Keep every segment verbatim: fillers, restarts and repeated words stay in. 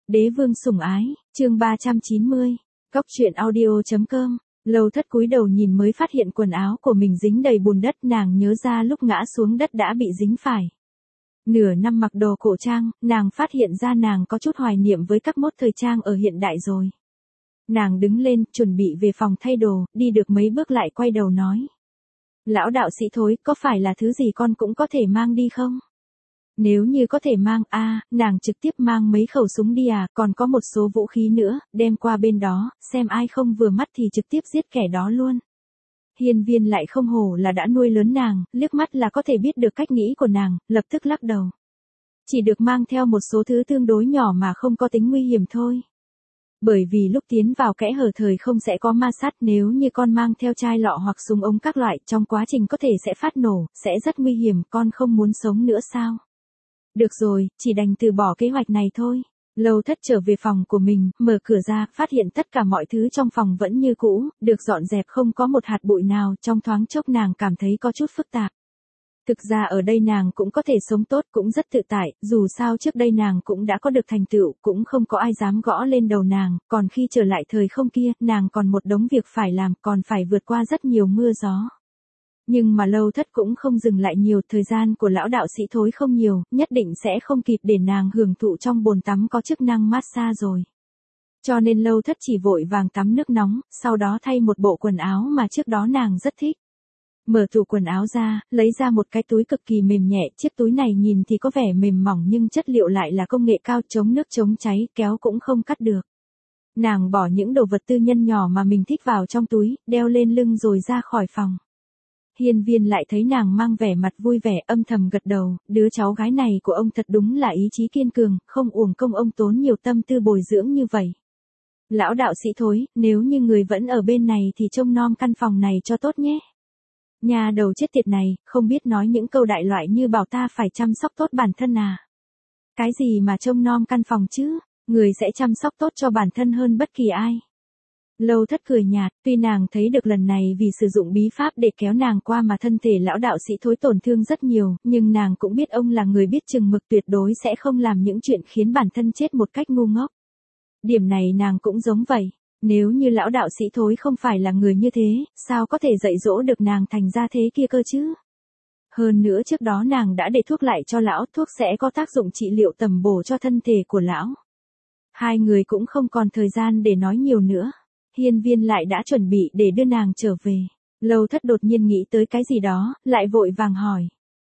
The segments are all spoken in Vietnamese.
Đế vương sủng ái, chương ba trăm chín mươi, Cóc truyện audio chấm com. Lâu Thất cúi đầu nhìn mới phát hiện quần áo của mình dính đầy bùn đất, nàng nhớ ra lúc ngã xuống đất đã bị dính phải. Nửa năm mặc đồ cổ trang, nàng phát hiện ra nàng có chút hoài niệm với các mốt thời trang ở hiện đại rồi. Nàng đứng lên, chuẩn bị về phòng thay đồ, đi được mấy bước lại quay đầu nói. Lão đạo sĩ Thối, có phải là thứ gì con cũng có thể mang đi không? Nếu như có thể mang, a, à, nàng trực tiếp mang mấy khẩu súng đi à, còn có một số vũ khí nữa, đem qua bên đó, xem ai không vừa mắt thì trực tiếp giết kẻ đó luôn. Hiên Viên lại không hổ là đã nuôi lớn nàng, liếc mắt là có thể biết được cách nghĩ của nàng, lập tức lắc đầu. Chỉ được mang theo một số thứ tương đối nhỏ mà không có tính nguy hiểm thôi. Bởi vì lúc tiến vào kẽ hở thời không sẽ có ma sát, nếu như con mang theo chai lọ hoặc súng ống các loại, trong quá trình có thể sẽ phát nổ, sẽ rất nguy hiểm, con không muốn sống nữa sao? Được rồi, chỉ đành từ bỏ kế hoạch này thôi. Lâu Thất trở về phòng của mình, mở cửa ra, phát hiện tất cả mọi thứ trong phòng vẫn như cũ, được dọn dẹp không có một hạt bụi nào, trong thoáng chốc nàng cảm thấy có chút phức tạp. Thực ra ở đây nàng cũng có thể sống tốt, cũng rất tự tại, dù sao trước đây nàng cũng đã có được thành tựu, cũng không có ai dám gõ lên đầu nàng, còn khi trở lại thời không kia, nàng còn một đống việc phải làm, còn phải vượt qua rất nhiều mưa gió. Nhưng mà Lâu Thất cũng không dừng lại nhiều, thời gian của lão đạo sĩ Thối không nhiều, nhất định sẽ không kịp để nàng hưởng thụ trong bồn tắm có chức năng massage rồi. Cho nên Lâu Thất chỉ vội vàng tắm nước nóng, sau đó thay một bộ quần áo mà trước đó nàng rất thích. Mở tủ quần áo ra, lấy ra một cái túi cực kỳ mềm nhẹ, chiếc túi này nhìn thì có vẻ mềm mỏng nhưng chất liệu lại là công nghệ cao, chống nước chống cháy, kéo cũng không cắt được. Nàng bỏ những đồ vật tư nhân nhỏ mà mình thích vào trong túi, đeo lên lưng rồi ra khỏi phòng. Hiên Viên lại thấy nàng mang vẻ mặt vui vẻ, âm thầm gật đầu, đứa cháu gái này của ông thật đúng là ý chí kiên cường, không uổng công ông tốn nhiều tâm tư bồi dưỡng như vậy. Lão đạo sĩ Thối, nếu như người vẫn ở bên này thì trông nom căn phòng này cho tốt nhé. Nhà đầu chết tiệt này, không biết nói những câu đại loại như bảo ta phải chăm sóc tốt bản thân à. Cái gì mà trông nom căn phòng chứ, người sẽ chăm sóc tốt cho bản thân hơn bất kỳ ai. Lâu Thất cười nhạt, tuy nàng thấy được lần này vì sử dụng bí pháp để kéo nàng qua mà thân thể lão đạo sĩ Thối tổn thương rất nhiều, nhưng nàng cũng biết ông là người biết chừng mực, tuyệt đối sẽ không làm những chuyện khiến bản thân chết một cách ngu ngốc. Điểm này nàng cũng giống vậy. Nếu như lão đạo sĩ Thối không phải là người như thế, sao có thể dạy dỗ được nàng thành ra thế kia cơ chứ? Hơn nữa trước đó nàng đã để thuốc lại cho lão, thuốc sẽ có tác dụng trị liệu tầm bổ cho thân thể của lão. Hai người cũng không còn thời gian để nói nhiều nữa. Hiên Viên lại đã chuẩn bị để đưa nàng trở về. Lâu Thất đột nhiên nghĩ tới cái gì đó, lại vội vàng hỏi.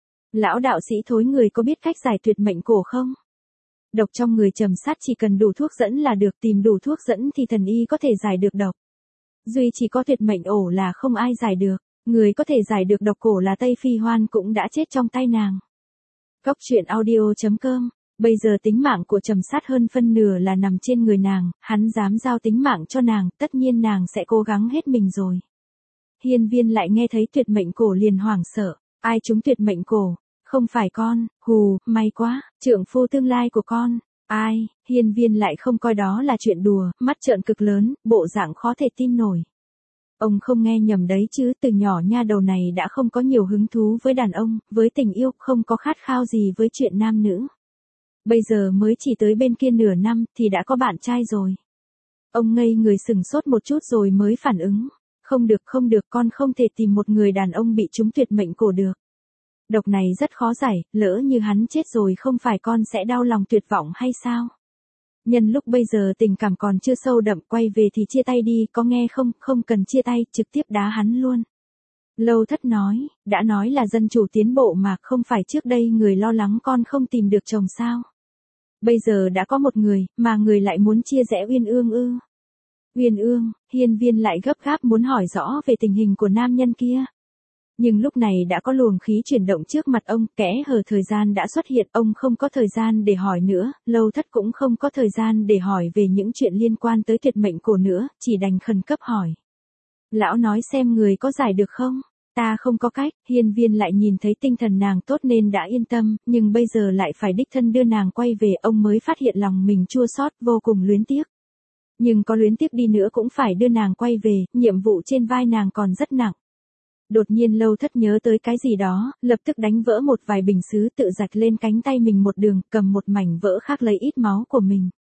Lão đạo sĩ Thối, người có biết cách giải tuyệt mệnh cổ không? Độc trong người trầm sát chỉ cần đủ thuốc dẫn là được, tìm đủ thuốc dẫn thì thần y có thể giải được độc. Duy chỉ có tuyệt mệnh ổ là không ai giải được, người có thể giải được độc cổ là Tây Phi Hoan cũng đã chết trong tay nàng. Cóc truyện audio chấm com. Bây giờ tính mạng của trầm sát hơn phân nửa là nằm trên người nàng, hắn dám giao tính mạng cho nàng, tất nhiên nàng sẽ cố gắng hết mình rồi. Hiên Viên lại nghe thấy tuyệt mệnh cổ liền hoảng sợ, ai trúng tuyệt mệnh cổ? Không phải con, hù, may quá, trượng phu tương lai của con. Ai? Hiên Viên lại không coi đó là chuyện đùa, mắt trợn cực lớn, bộ dạng khó thể tin nổi. Ông không nghe nhầm đấy chứ, từ nhỏ nha đầu này đã không có nhiều hứng thú với đàn ông, với tình yêu, không có khát khao gì với chuyện nam nữ. Bây giờ mới chỉ tới bên kia nửa năm thì đã có bạn trai rồi. Ông ngây người sừng sốt một chút rồi mới phản ứng. Không được không được, con không thể tìm một người đàn ông bị trúng tuyệt mệnh cổ được. Độc này rất khó giải, lỡ như hắn chết rồi không phải con sẽ đau lòng tuyệt vọng hay sao? Nhân lúc bây giờ tình cảm còn chưa sâu đậm, quay về thì chia tay đi, có nghe không? Không cần chia tay, trực tiếp đá hắn luôn. Lâu Thất nói, đã nói là dân chủ tiến bộ mà, không phải trước đây người lo lắng con không tìm được chồng sao? Bây giờ đã có một người, mà người lại muốn chia rẽ Uyên Ương ư? Uyên Ương? Hiên Viên lại gấp gáp muốn hỏi rõ về tình hình của nam nhân kia. Nhưng lúc này đã có luồng khí chuyển động trước mặt ông, kẽ hở thời gian đã xuất hiện, ông không có thời gian để hỏi nữa, Lâu Thất cũng không có thời gian để hỏi về những chuyện liên quan tới tuyệt mệnh cổ nữa, chỉ đành khẩn cấp hỏi. Lão nói xem người có giải được không? Ta không có cách. Hiên Viên lại nhìn thấy tinh thần nàng tốt nên đã yên tâm, nhưng bây giờ lại phải đích thân đưa nàng quay về, ông mới phát hiện lòng mình chua xót, vô cùng luyến tiếc. Nhưng có luyến tiếc đi nữa cũng phải đưa nàng quay về, nhiệm vụ trên vai nàng còn rất nặng. Đột nhiên Lâu Thất nhớ tới cái gì đó, lập tức đánh vỡ một vài bình sứ, tự rạch lên cánh tay mình một đường, cầm một mảnh vỡ khác lấy ít máu của mình.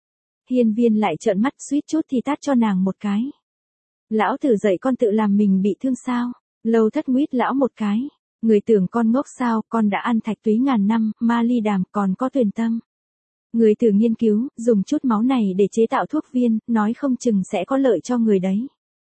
Hiên Viên lại trợn mắt suýt chút thì tát cho nàng một cái. Lão tử dạy con tự làm mình bị thương sao? Lâu Thất nguyết lão một cái. Người tưởng con ngốc sao, con đã ăn thạch túy ngàn năm, ma ly đàm còn có tuyền tâm. Người thử nghiên cứu, dùng chút máu này để chế tạo thuốc viên, nói không chừng sẽ có lợi cho người đấy.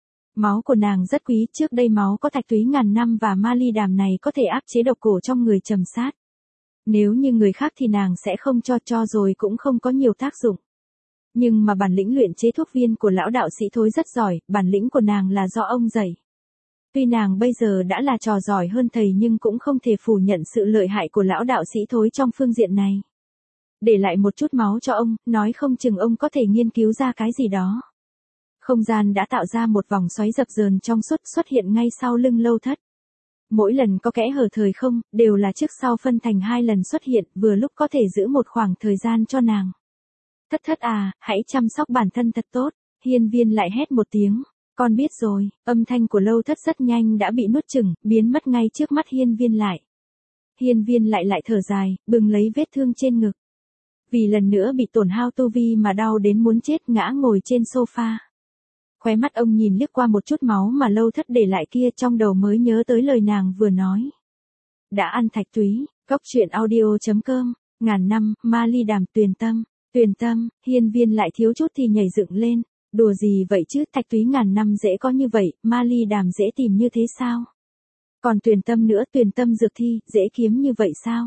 Máu của nàng rất quý, trước đây máu có thạch túy ngàn năm và ma ly đàm này có thể áp chế độc cổ trong người trầm sát. Nếu như người khác thì nàng sẽ không cho cho rồi cũng không có nhiều tác dụng. Nhưng mà bản lĩnh luyện chế thuốc viên của lão đạo sĩ Thối rất giỏi, bản lĩnh của nàng là do ông dạy. Tuy nàng bây giờ đã là trò giỏi hơn thầy nhưng cũng không thể phủ nhận sự lợi hại của lão đạo sĩ Thối trong phương diện này. Để lại một chút máu cho ông, nói không chừng ông có thể nghiên cứu ra cái gì đó. Không gian đã tạo ra một vòng xoáy dập dờn trong suốt xuất hiện ngay sau lưng Lâu Thất. Mỗi lần có kẽ hở thời không, đều là trước sau phân thành hai lần xuất hiện, vừa lúc có thể giữ một khoảng thời gian cho nàng. Thất thất à, hãy chăm sóc bản thân thật tốt. Hiên Viên lại hét một tiếng. Con biết rồi, âm thanh của Lâu Thất rất nhanh đã bị nuốt chửng, biến mất ngay trước mắt Hiên Viên lại. Hiên Viên lại lại thở dài, bừng lấy vết thương trên ngực. Vì lần nữa bị tổn hao tu vi mà đau đến muốn chết, ngã ngồi trên sofa. Khóe mắt ông nhìn liếc qua một chút máu mà Lâu Thất để lại kia, trong đầu mới nhớ tới lời nàng vừa nói. Đã ăn thạch túy, góc truyện audio chấm com, ngàn năm, ma ly đàm tuyền tâm, tuyền tâm, Hiên Viên lại thiếu chút thì nhảy dựng lên. Đùa gì vậy chứ, thạch túy ngàn năm dễ có như vậy, ma ly đàm dễ tìm như thế sao? Còn tuyền tâm nữa, tuyền tâm dược thi, dễ kiếm như vậy sao?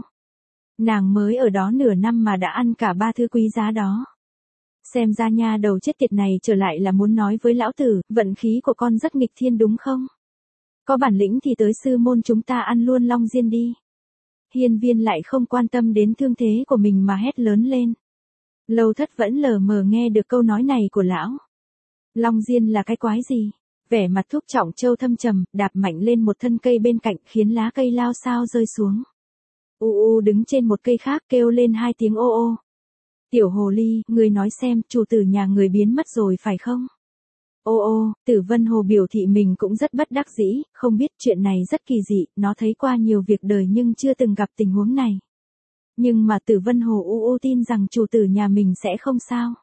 Nàng mới ở đó nửa năm mà đã ăn cả ba thứ quý giá đó. Xem ra nha đầu chết tiệt này trở lại là muốn nói với lão tử, vận khí của con rất nghịch thiên đúng không? Có bản lĩnh thì tới sư môn chúng ta ăn luôn Long Diên đi. Hiên Viên lại không quan tâm đến thương thế của mình mà hét lớn lên. Lâu Thất vẫn lờ mờ nghe được câu nói này của lão. Long Diên là cái quái gì? Vẻ mặt Thúc Trọng Châu thâm trầm, đạp mạnh lên một thân cây bên cạnh khiến lá cây lao xao rơi xuống. U U đứng trên một cây khác kêu lên hai tiếng ô ô. Tiểu hồ ly, người nói xem, chủ tử nhà người biến mất rồi phải không? Ô ô, Tử Vân Hồ biểu thị mình cũng rất bất đắc dĩ, không biết chuyện này rất kỳ dị, nó thấy qua nhiều việc đời nhưng chưa từng gặp tình huống này. Nhưng mà Tử Vân Hồ U U tin rằng chủ tử nhà mình sẽ không sao.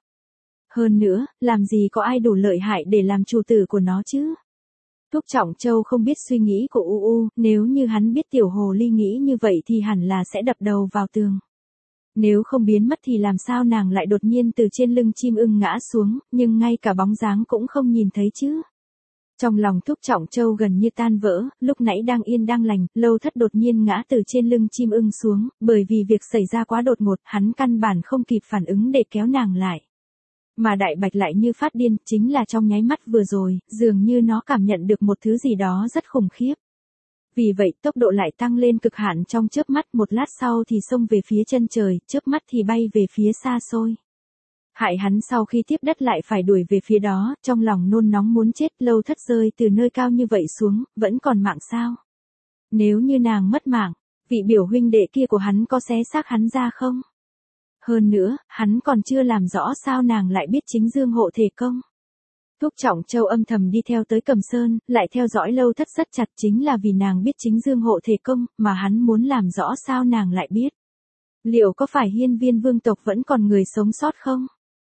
Hơn nữa, làm gì có ai đủ lợi hại để làm chủ tử của nó chứ? Thúc Trọng Châu không biết suy nghĩ của U U, nếu như hắn biết tiểu hồ ly nghĩ như vậy thì hẳn là sẽ đập đầu vào tường. Nếu không biến mất thì làm sao nàng lại đột nhiên từ trên lưng chim ưng ngã xuống, nhưng ngay cả bóng dáng cũng không nhìn thấy chứ. Trong lòng Thúc Trọng Châu gần như tan vỡ, lúc nãy đang yên đang lành, Lâu Thất đột nhiên ngã từ trên lưng chim ưng xuống, bởi vì việc xảy ra quá đột ngột, hắn căn bản không kịp phản ứng để kéo nàng lại. Mà Đại Bạch lại như phát điên, chính là trong nháy mắt vừa rồi, dường như nó cảm nhận được một thứ gì đó rất khủng khiếp. Vì vậy tốc độ lại tăng lên cực hạn trong chớp mắt, một lát sau thì xông về phía chân trời, chớp mắt thì bay về phía xa xôi. Hại hắn sau khi tiếp đất lại phải đuổi về phía đó, trong lòng nôn nóng muốn chết. Lâu Thất rơi từ nơi cao như vậy xuống, vẫn còn mạng sao? Nếu như nàng mất mạng, vị biểu huynh đệ kia của hắn có xé xác hắn ra không? Hơn nữa, hắn còn chưa làm rõ sao nàng lại biết chính dương hộ thể công. Thúc Trọng Châu âm thầm đi theo tới Cầm Sơn, lại theo dõi Lâu Thất rất chặt, chính là vì nàng biết chính dương hộ thể công, mà hắn muốn làm rõ sao nàng lại biết. Liệu có phải Hiên Viên vương tộc vẫn còn người sống sót không?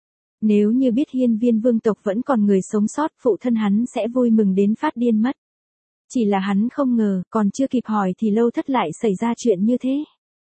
Nếu như biết Hiên Viên vương tộc vẫn còn người sống sót, phụ thân hắn sẽ vui mừng đến phát điên mất. Chỉ là hắn không ngờ, còn chưa kịp hỏi thì Lâu Thất lại xảy ra chuyện như thế.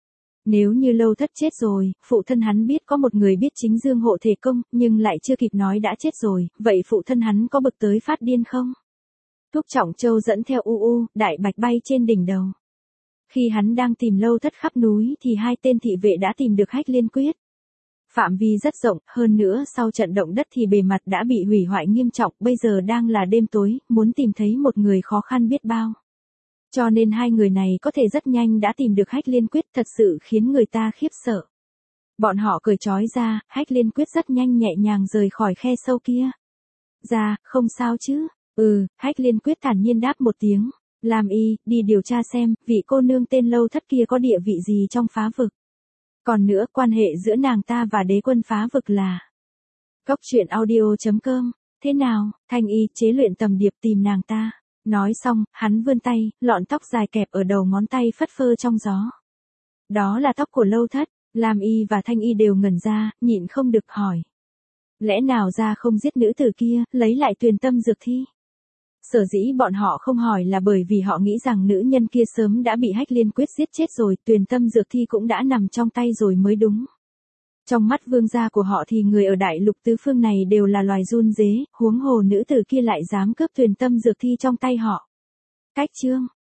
Nếu như Lâu Thất chết rồi, phụ thân hắn biết có một người biết chính dương hộ thể công, nhưng lại chưa kịp nói đã chết rồi, vậy phụ thân hắn có bực tới phát điên không? Thúc Trọng Châu dẫn theo U U, Đại Bạch bay trên đỉnh đầu. Khi hắn đang tìm Lâu Thất khắp núi thì hai tên thị vệ đã tìm được Hách Liên Quyết. Phạm vi rất rộng, hơn nữa sau trận động đất thì bề mặt đã bị hủy hoại nghiêm trọng, bây giờ đang là đêm tối, muốn tìm thấy một người khó khăn biết bao. Cho nên hai người này có thể rất nhanh đã tìm được Hách Liên Quyết, thật sự khiến người ta khiếp sợ. Bọn họ cởi trói ra, Hách Liên Quyết rất nhanh nhẹ nhàng rời khỏi khe sâu kia. Ra, không sao chứ? Ừ, Hách Liên Quyết thản nhiên đáp một tiếng. Làm y, đi điều tra xem, vị cô nương tên Lâu Thất kia có địa vị gì trong phá vực. Còn nữa, quan hệ giữa nàng ta và đế quân phá vực là... Góc truyện audio chấm com, thế nào, Thanh Y chế luyện tầm điệp tìm nàng ta. Nói xong, hắn vươn tay, lọn tóc dài kẹp ở đầu ngón tay phất phơ trong gió. Đó là tóc của Lâu Thất, Lam Y và Thanh Y đều ngẩn ra, nhịn không được hỏi. Lẽ nào ra không giết nữ tử kia, lấy lại tuyền tâm dược thi? Sở dĩ bọn họ không hỏi là bởi vì họ nghĩ rằng nữ nhân kia sớm đã bị Hách Liên Quyết giết chết rồi, tuyền tâm dược thi cũng đã nằm trong tay rồi mới đúng. Trong mắt vương gia của họ thì người ở đại lục tứ phương này đều là loài run rế, huống hồ nữ tử kia lại dám cướp tuyền tâm dược thi trong tay họ. Cách chương